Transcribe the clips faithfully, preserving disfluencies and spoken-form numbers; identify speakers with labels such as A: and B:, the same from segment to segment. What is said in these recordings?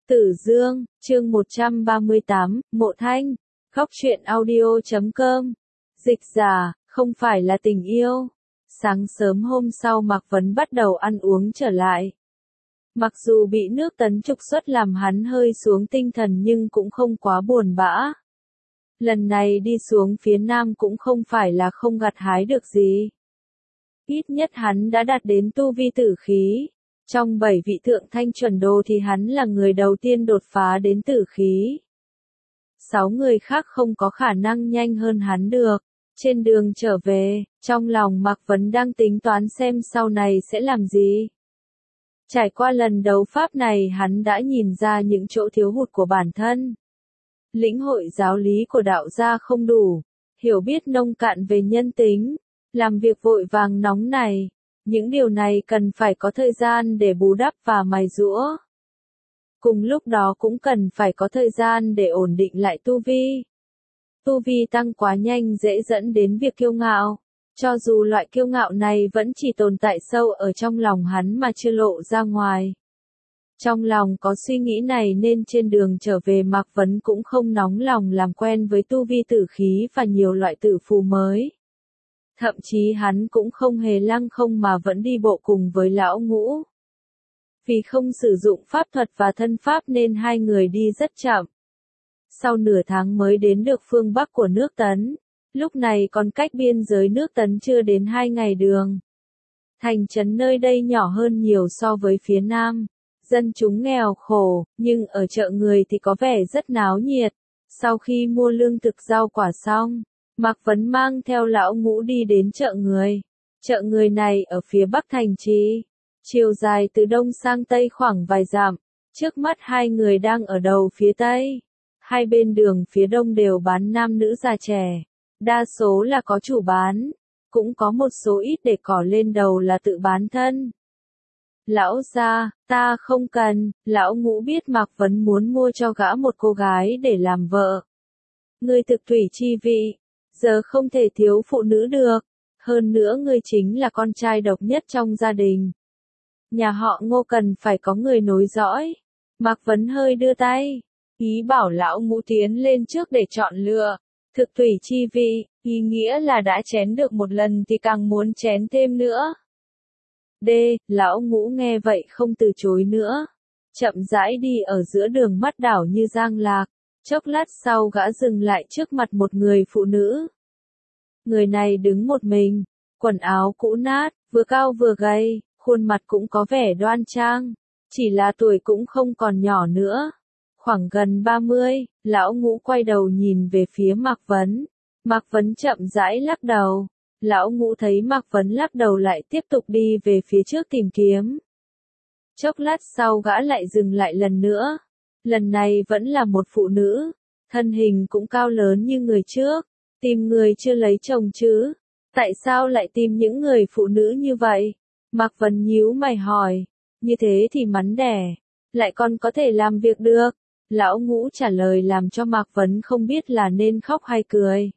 A: Tử Dương, chương một trăm ba mươi tám, Mộ Thanh, Khóc Chuyện Audio chấm com. Dịch giả, không phải là tình yêu. Sáng sớm hôm sau Mạc Vấn bắt đầu ăn uống trở lại. Mặc dù bị nước Tấn trục xuất làm hắn hơi xuống tinh thần nhưng cũng không quá buồn bã. Lần này đi xuống phía Nam cũng không phải là không gặt hái được gì. Ít nhất hắn đã đạt đến tu vi tử khí. Trong bảy vị thượng thanh chuẩn đồ thì hắn là người đầu tiên đột phá đến tử khí. Sáu người khác không có khả năng nhanh hơn hắn được. Trên đường trở về, trong lòng Mạc Vấn đang tính toán xem sau này sẽ làm gì. Trải qua lần đấu pháp này hắn đã nhìn ra những chỗ thiếu hụt của bản thân. Lĩnh hội giáo lý của đạo gia không đủ, hiểu biết nông cạn về nhân tính, làm việc vội vàng nóng này. Những điều này cần phải có thời gian để bù đắp và mài giũa. Cùng lúc đó cũng cần phải có thời gian để ổn định lại tu vi. Tu vi tăng quá nhanh dễ dẫn đến việc kiêu ngạo. Cho dù loại kiêu ngạo này vẫn chỉ tồn tại sâu ở trong lòng hắn mà chưa lộ ra ngoài. Trong lòng có suy nghĩ này nên trên đường trở về Mạc Vấn cũng không nóng lòng làm quen với tu vi tử khí và nhiều loại tử phù mới. Thậm chí hắn cũng không hề lăng không mà vẫn đi bộ cùng với lão Ngũ. Vì không sử dụng pháp thuật và thân pháp nên hai người đi rất chậm. Sau nửa tháng mới đến được phương Bắc của nước Tấn. Lúc này còn cách biên giới nước Tấn chưa đến hai ngày đường. Thành trấn nơi đây nhỏ hơn nhiều so với phía Nam. Dân chúng nghèo khổ, nhưng ở chợ người thì có vẻ rất náo nhiệt. Sau khi mua lương thực rau quả xong, Mạc Vấn mang theo lão Ngũ đi đến chợ người. Chợ người này ở phía bắc thành trì, chiều dài từ đông sang tây khoảng vài dặm. Trước mắt hai người đang ở đầu phía tây. Hai bên đường phía đông đều bán nam nữ già trẻ. Đa số là có chủ bán, cũng có một số ít để cỏ lên đầu là tự bán thân. Lão gia, ta không cần, lão Ngũ biết Mạc Vấn muốn mua cho gã một cô gái để làm vợ. Ngươi thực thủy chi vị, giờ không thể thiếu phụ nữ được, hơn nữa ngươi chính là con trai độc nhất trong gia đình. Nhà họ Ngô cần phải có người nối dõi. Mạc Vấn hơi đưa tay, ý bảo lão Ngũ tiến lên trước để chọn lựa. Thực thủy chi vị, ý nghĩa là đã chén được một lần thì càng muốn chén thêm nữa. D, lão Ngũ nghe vậy không từ chối nữa. Chậm rãi đi ở giữa đường mắt đảo như giang lạc. Chốc lát sau gã dừng lại trước mặt một người phụ nữ. Người này đứng một mình, quần áo cũ nát, vừa cao vừa gầy, khuôn mặt cũng có vẻ đoan trang, chỉ là tuổi cũng không còn nhỏ nữa. Khoảng gần ba mươi, lão Ngũ quay đầu nhìn về phía Mạc Vấn. Mạc Vấn chậm rãi lắc đầu. Lão Ngũ thấy Mạc Vấn lắc đầu lại tiếp tục đi về phía trước tìm kiếm. Chốc lát sau gã lại dừng lại lần nữa. Lần này vẫn là một phụ nữ, thân hình cũng cao lớn như người trước. Tìm người chưa lấy chồng chứ? Tại sao lại tìm những người phụ nữ như vậy? Mạc Vấn nhíu mày hỏi. Như thế thì mắn đẻ, lại còn có thể làm việc được. Lão Ngũ trả lời làm cho Mạc Vấn không biết là nên khóc hay cười.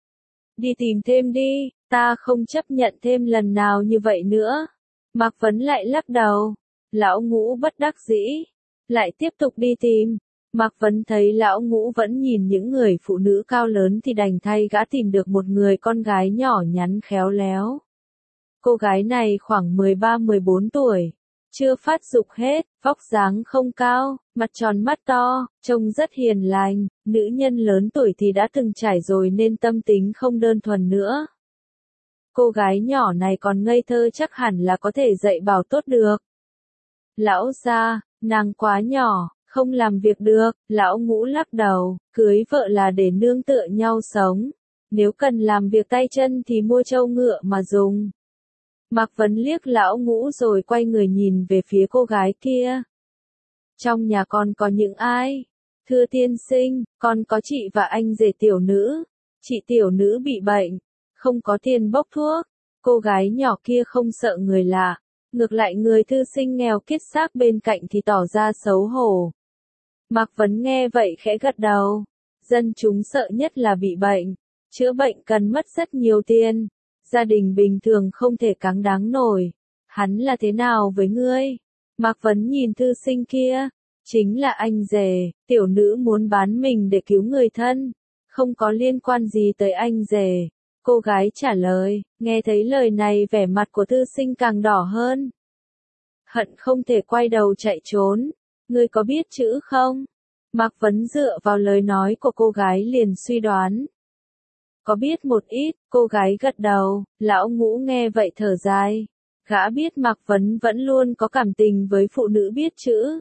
A: Đi tìm thêm đi, ta không chấp nhận thêm lần nào như vậy nữa. Mạc Vấn lại lắc đầu. Lão Ngũ bất đắc dĩ, lại tiếp tục đi tìm. Mạc Vấn thấy lão Ngũ vẫn nhìn những người phụ nữ cao lớn thì đành thay gã tìm được một người con gái nhỏ nhắn khéo léo. Cô gái này khoảng mười ba mười bốn tuổi, chưa phát dục hết, vóc dáng không cao, mặt tròn mắt to, trông rất hiền lành, nữ nhân lớn tuổi thì đã từng trải rồi nên tâm tính không đơn thuần nữa. Cô gái nhỏ này còn ngây thơ chắc hẳn là có thể dạy bảo tốt được. Lão gia, nàng quá nhỏ, không làm việc được. Lão Ngũ lắc đầu, cưới vợ là để nương tựa nhau sống. Nếu cần làm việc tay chân thì mua trâu ngựa mà dùng. Mạc Vấn liếc lão Ngũ rồi quay người nhìn về phía cô gái kia. Trong nhà con có những ai? Thưa tiên sinh, con có chị và anh rể tiểu nữ. Chị tiểu nữ bị bệnh, không có tiền bốc thuốc. Cô gái nhỏ kia không sợ người lạ. Ngược lại người thư sinh nghèo kiết xác bên cạnh thì tỏ ra xấu hổ. Mạc Vấn nghe vậy khẽ gật đầu. Dân chúng sợ nhất là bị bệnh. Chữa bệnh cần mất rất nhiều tiền. Gia đình bình thường không thể cáng đáng nổi. Hắn là thế nào với ngươi? Mạc Vấn nhìn thư sinh kia. Chính là anh rể, tiểu nữ muốn bán mình để cứu người thân, không có liên quan gì tới anh rể. Cô gái trả lời, nghe thấy lời này vẻ mặt của thư sinh càng đỏ hơn. Hận không thể quay đầu chạy trốn. Ngươi có biết chữ không? Mạc Vấn dựa vào lời nói của cô gái liền suy đoán. Có biết một ít, cô gái gật đầu, lão Ngũ nghe vậy thở dài. Gã biết Mạc Vấn vẫn luôn có cảm tình với phụ nữ biết chữ.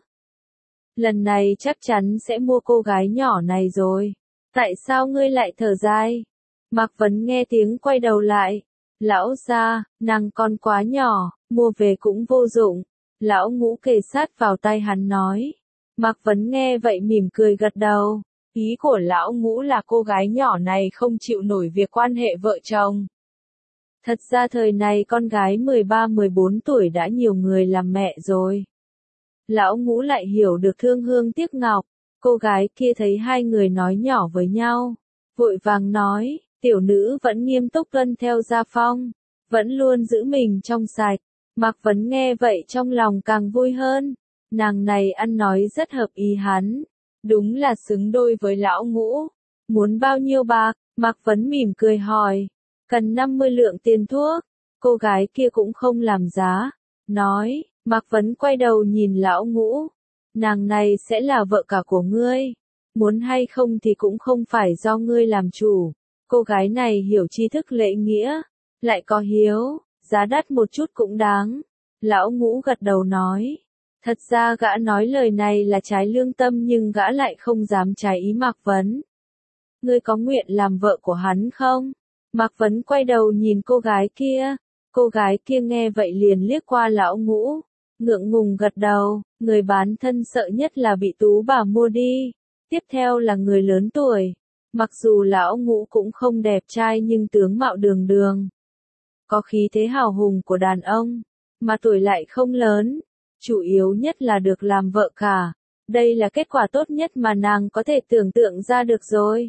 A: Lần này chắc chắn sẽ mua cô gái nhỏ này rồi. Tại sao ngươi lại thở dài? Mạc Vấn nghe tiếng quay đầu lại. Lão gia, nàng con quá nhỏ, mua về cũng vô dụng. Lão Ngũ kề sát vào tay hắn nói. Mạc Vấn nghe vậy mỉm cười gật đầu. Ý của lão Ngũ là cô gái nhỏ này không chịu nổi việc quan hệ vợ chồng. Thật ra thời này con gái mười ba mười bốn tuổi đã nhiều người làm mẹ rồi. Lão Ngũ lại hiểu được thương hương tiếc ngọc. Cô gái kia thấy hai người nói nhỏ với nhau. Vội vàng nói, tiểu nữ vẫn nghiêm túc tuân theo gia phong. Vẫn luôn giữ mình trong sạch. Mạc Vấn nghe vậy trong lòng càng vui hơn. Nàng này ăn nói rất hợp ý hắn. Đúng là xứng đôi với lão Ngũ. Muốn bao nhiêu bạc? Mạc Vấn mỉm cười hỏi. Cần năm mươi lượng tiền thuốc. Cô gái kia cũng không làm giá. Nói, Mạc Vấn quay đầu nhìn lão Ngũ. Nàng này sẽ là vợ cả của ngươi. Muốn hay không thì cũng không phải do ngươi làm chủ. Cô gái này hiểu tri thức lễ nghĩa. Lại có hiếu, giá đắt một chút cũng đáng. Lão Ngũ gật đầu nói. Thật ra gã nói lời này là trái lương tâm nhưng gã lại không dám trái ý Mạc Vấn. Ngươi có nguyện làm vợ của hắn không? Mạc Vấn quay đầu nhìn cô gái kia. Cô gái kia nghe vậy liền liếc qua lão Ngũ. Ngượng ngùng gật đầu, người bán thân sợ nhất là bị tú bà mua đi. Tiếp theo là người lớn tuổi. Mặc dù lão Ngũ cũng không đẹp trai nhưng tướng mạo đường đường. Có khí thế hào hùng của đàn ông, mà tuổi lại không lớn. Chủ yếu nhất là được làm vợ cả. Đây là kết quả tốt nhất mà nàng có thể tưởng tượng ra được rồi.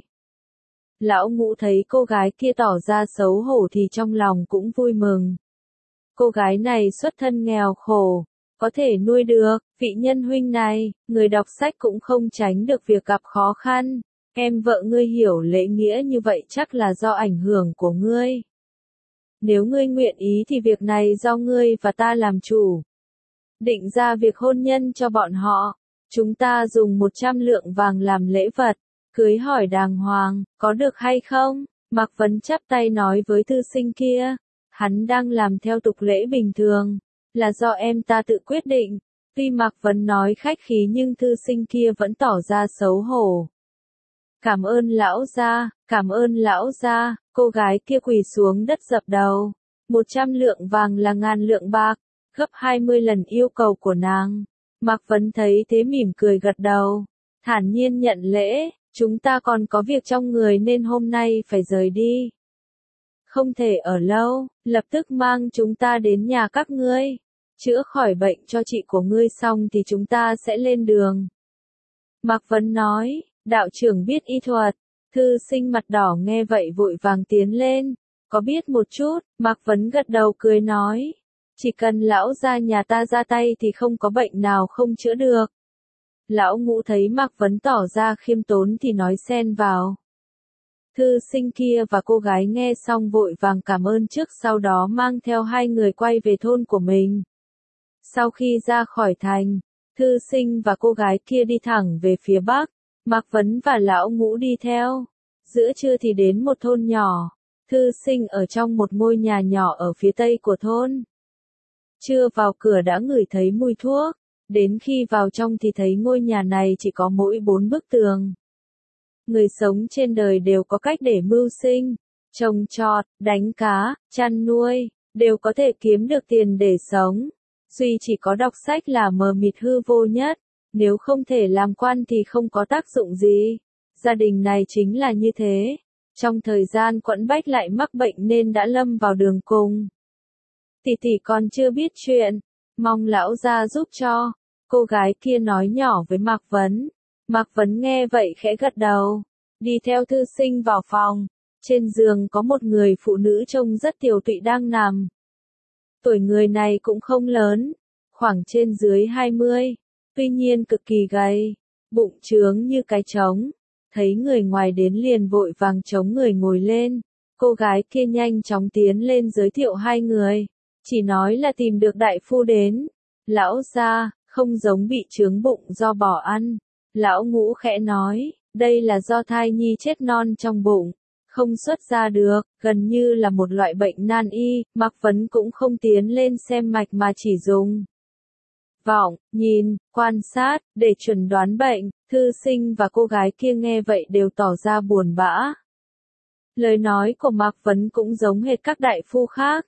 A: Lão Ngũ thấy cô gái kia tỏ ra xấu hổ thì trong lòng cũng vui mừng. Cô gái này xuất thân nghèo khổ, có thể nuôi được, vị nhân huynh này, người đọc sách cũng không tránh được việc gặp khó khăn. Em vợ ngươi hiểu lễ nghĩa như vậy chắc là do ảnh hưởng của ngươi. Nếu ngươi nguyện ý thì việc này do ngươi và ta làm chủ. Định ra việc hôn nhân cho bọn họ. Chúng ta dùng một trăm lượng vàng làm lễ vật. Cưới hỏi đàng hoàng, có được hay không? Mạc Vấn chắp tay nói với thư sinh kia. Hắn đang làm theo tục lễ bình thường. Là do em ta tự quyết định. Tuy Mạc Vấn nói khách khí nhưng thư sinh kia vẫn tỏ ra xấu hổ. Cảm ơn lão gia, cảm ơn lão gia. Cô gái kia quỳ xuống đất dập đầu. Một trăm lượng vàng là ngàn lượng bạc. Gấp hai mươi lần yêu cầu của nàng. Mạc Vấn thấy thế mỉm cười gật đầu. Thản nhiên nhận lễ. Chúng ta còn có việc trong người nên hôm nay phải rời đi. Không thể ở lâu, lập tức mang chúng ta đến nhà các ngươi. Chữa khỏi bệnh cho chị của ngươi xong thì chúng ta sẽ lên đường. Mạc Vấn nói, đạo trưởng biết y thuật. Thư sinh mặt đỏ nghe vậy vội vàng tiến lên. Có biết một chút, Mạc Vấn gật đầu cười nói. Chỉ cần lão gia nhà ta ra tay thì không có bệnh nào không chữa được. Lão Ngũ thấy Mạc Vấn tỏ ra khiêm tốn thì nói xen vào. Thư sinh kia và cô gái nghe xong vội vàng cảm ơn trước sau đó mang theo hai người quay về thôn của mình. Sau khi ra khỏi thành, thư sinh và cô gái kia đi thẳng về phía bắc, Mạc Vấn và lão Ngũ đi theo. Giữa trưa thì đến một thôn nhỏ, thư sinh ở trong một ngôi nhà nhỏ ở phía tây của thôn. Chưa vào cửa đã ngửi thấy mùi thuốc, đến khi vào trong thì thấy ngôi nhà này chỉ có mỗi bốn bức tường. Người sống trên đời đều có cách để mưu sinh, trồng trọt, đánh cá, chăn nuôi, đều có thể kiếm được tiền để sống. Duy chỉ có đọc sách là mờ mịt hư vô nhất, nếu không thể làm quan thì không có tác dụng gì. Gia đình này chính là như thế. Trong thời gian quẫn bách lại mắc bệnh nên đã lâm vào đường cùng. Tỷ tỷ còn chưa biết chuyện, mong lão gia giúp cho. Cô gái kia nói nhỏ với Mạc Vấn. Mạc Vấn nghe vậy khẽ gật đầu. Đi theo thư sinh vào phòng. Trên giường có một người phụ nữ trông rất tiều tụy đang nằm. Tuổi người này cũng không lớn, khoảng trên dưới hai mươi. tuy nhiên cực kỳ gầy, bụng trướng như cái trống. Thấy người ngoài đến liền vội vàng chống người ngồi lên, cô gái kia nhanh chóng tiến lên giới thiệu hai người, chỉ nói là tìm được đại phu đến. Lão gia, không giống bị trướng bụng do bỏ ăn. Lão Ngũ khẽ nói, đây là do thai nhi chết non trong bụng, không xuất ra được, gần như là một loại bệnh nan y. Mạc Vấn cũng không tiến lên xem mạch mà chỉ dùng vọng, nhìn, quan sát, để chuẩn đoán bệnh. Thư sinh và cô gái kia nghe vậy đều tỏ ra buồn bã. Lời nói của Mạc Vấn cũng giống hệt các đại phu khác.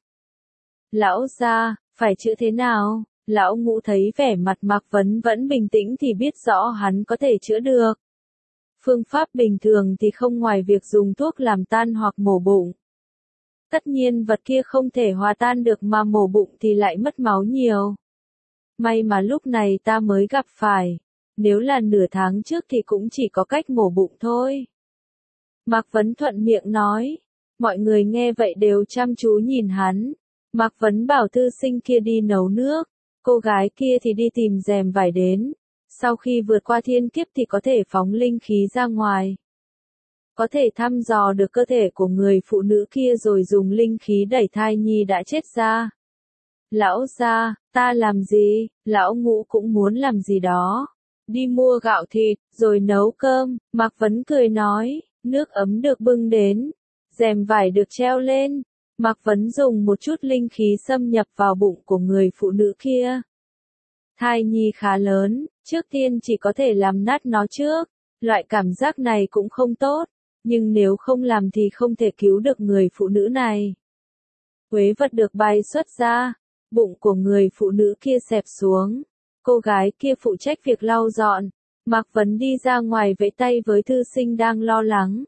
A: Lão gia, phải chữa thế nào? Lão Ngũ thấy vẻ mặt Mạc Vấn vẫn bình tĩnh thì biết rõ hắn có thể chữa được. Phương pháp bình thường thì không ngoài việc dùng thuốc làm tan hoặc mổ bụng. Tất nhiên vật kia không thể hòa tan được mà mổ bụng thì lại mất máu nhiều. May mà lúc này ta mới gặp phải. Nếu là nửa tháng trước thì cũng chỉ có cách mổ bụng thôi. Mạc Vấn thuận miệng nói. Mọi người nghe vậy đều chăm chú nhìn hắn. Mạc Vấn bảo thư sinh kia đi nấu nước. Cô gái kia thì đi tìm rèm vải đến. Sau khi vượt qua thiên kiếp thì có thể phóng linh khí ra ngoài. Có thể thăm dò được cơ thể của người phụ nữ kia rồi dùng linh khí đẩy thai nhi đã chết ra. Lão gia, ta làm gì? Lão Ngũ cũng muốn làm gì đó. Đi mua gạo thịt, rồi nấu cơm. Mạc Vấn cười nói, nước ấm được bưng đến. Rèm vải được treo lên. Mạc Vấn dùng một chút linh khí xâm nhập vào bụng của người phụ nữ kia. Thai nhi khá lớn, trước tiên chỉ có thể làm nát nó trước. Loại cảm giác này cũng không tốt, nhưng nếu không làm thì không thể cứu được người phụ nữ này. Quế vật được bay xuất ra, bụng của người phụ nữ kia xẹp xuống. Cô gái kia phụ trách việc lau dọn. Mạc Vấn đi ra ngoài vẫy tay với thư sinh đang lo lắng.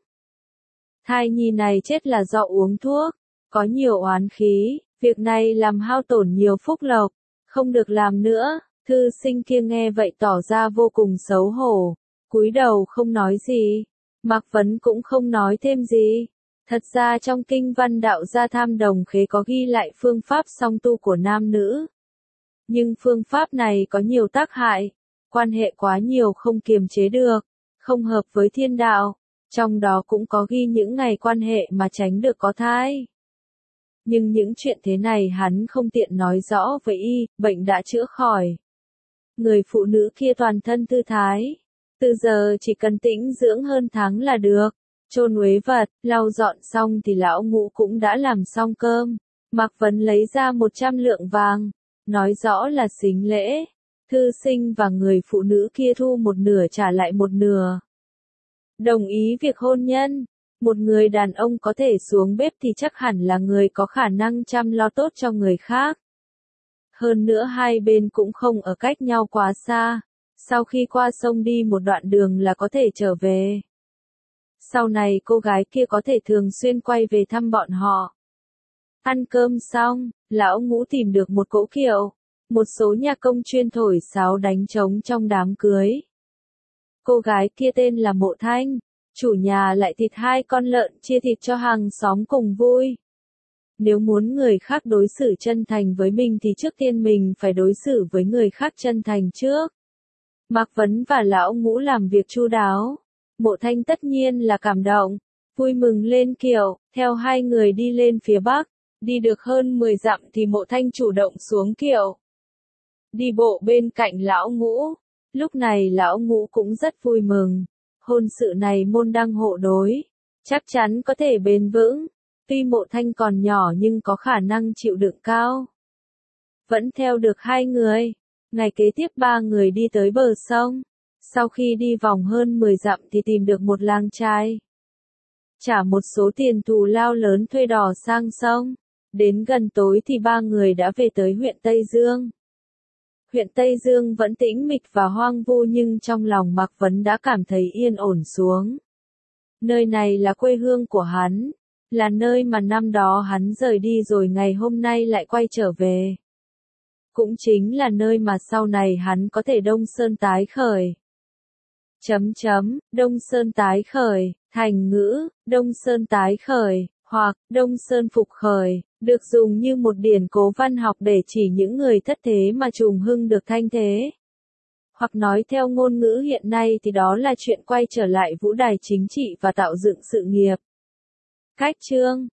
A: Thai nhi này chết là do uống thuốc, có nhiều oán khí, việc này làm hao tổn nhiều phúc lộc, không được làm nữa. Thư sinh kia nghe vậy tỏ ra vô cùng xấu hổ, cúi đầu không nói gì. Mạc Vấn cũng không nói thêm gì. Thật ra trong kinh văn đạo gia Tham Đồng Khế có ghi lại phương pháp song tu của nam nữ. Nhưng phương pháp này có nhiều tác hại, quan hệ quá nhiều không kiềm chế được, không hợp với thiên đạo. Trong đó cũng có ghi những ngày quan hệ mà tránh được có thai. Nhưng những chuyện thế này hắn không tiện nói rõ với y, bệnh đã chữa khỏi. Người phụ nữ kia toàn thân thư thái. Từ giờ chỉ cần tĩnh dưỡng hơn tháng là được. Chôn uế vật, lau dọn xong thì lão Ngũ cũng đã làm xong cơm. Mạc Vấn lấy ra một trăm lượng vàng, nói rõ là sính lễ. Thư sinh và người phụ nữ kia thu một nửa trả lại một nửa. Đồng ý việc hôn nhân. Một người đàn ông có thể xuống bếp thì chắc hẳn là người có khả năng chăm lo tốt cho người khác. Hơn nữa hai bên cũng không ở cách nhau quá xa. Sau khi qua sông đi một đoạn đường là có thể trở về. Sau này cô gái kia có thể thường xuyên quay về thăm bọn họ. Ăn cơm xong, lão Ngũ tìm được một cỗ kiệu. Một số nhà công chuyên thổi sáo đánh trống trong đám cưới. Cô gái kia tên là Mộ Thanh. Chủ nhà lại thịt hai con lợn chia thịt cho hàng xóm cùng vui. Nếu muốn người khác đối xử chân thành với mình thì trước tiên mình phải đối xử với người khác chân thành trước. Mạc Vấn và lão Ngũ làm việc chu đáo. Mộ Thanh tất nhiên là cảm động, vui mừng lên kiệu, theo hai người đi lên phía bắc. Đi được hơn mười dặm thì Mộ Thanh chủ động xuống kiệu. Đi bộ bên cạnh lão Ngũ. Lúc này lão Ngũ cũng rất vui mừng. Hôn sự này môn đăng hộ đối, chắc chắn có thể bền vững. Tuy Mộ Thanh còn nhỏ nhưng có khả năng chịu đựng cao. Vẫn theo được hai người. Ngày kế tiếp ba người đi tới bờ sông. Sau khi đi vòng hơn mười dặm thì tìm được một làng trai. Trả một số tiền thù lao lớn thuê đò sang sông. Đến gần tối thì ba người đã về tới huyện Tây Dương. Huyện Tây Dương vẫn tĩnh mịch và hoang vu nhưng trong lòng Mạc Vấn đã cảm thấy yên ổn xuống. Nơi này là quê hương của hắn, là nơi mà năm đó hắn rời đi rồi ngày hôm nay lại quay trở về. Cũng chính là nơi mà sau này hắn có thể Đông Sơn tái khởi. Chấm chấm, Đông Sơn tái khởi, thành ngữ, Đông Sơn tái khởi, hoặc Đông Sơn phục khởi, được dùng như một điển cố văn học để chỉ những người thất thế mà trùng hưng được thanh thế. Hoặc nói theo ngôn ngữ hiện nay thì đó là chuyện quay trở lại vũ đài chính trị và tạo dựng sự nghiệp. Cách chương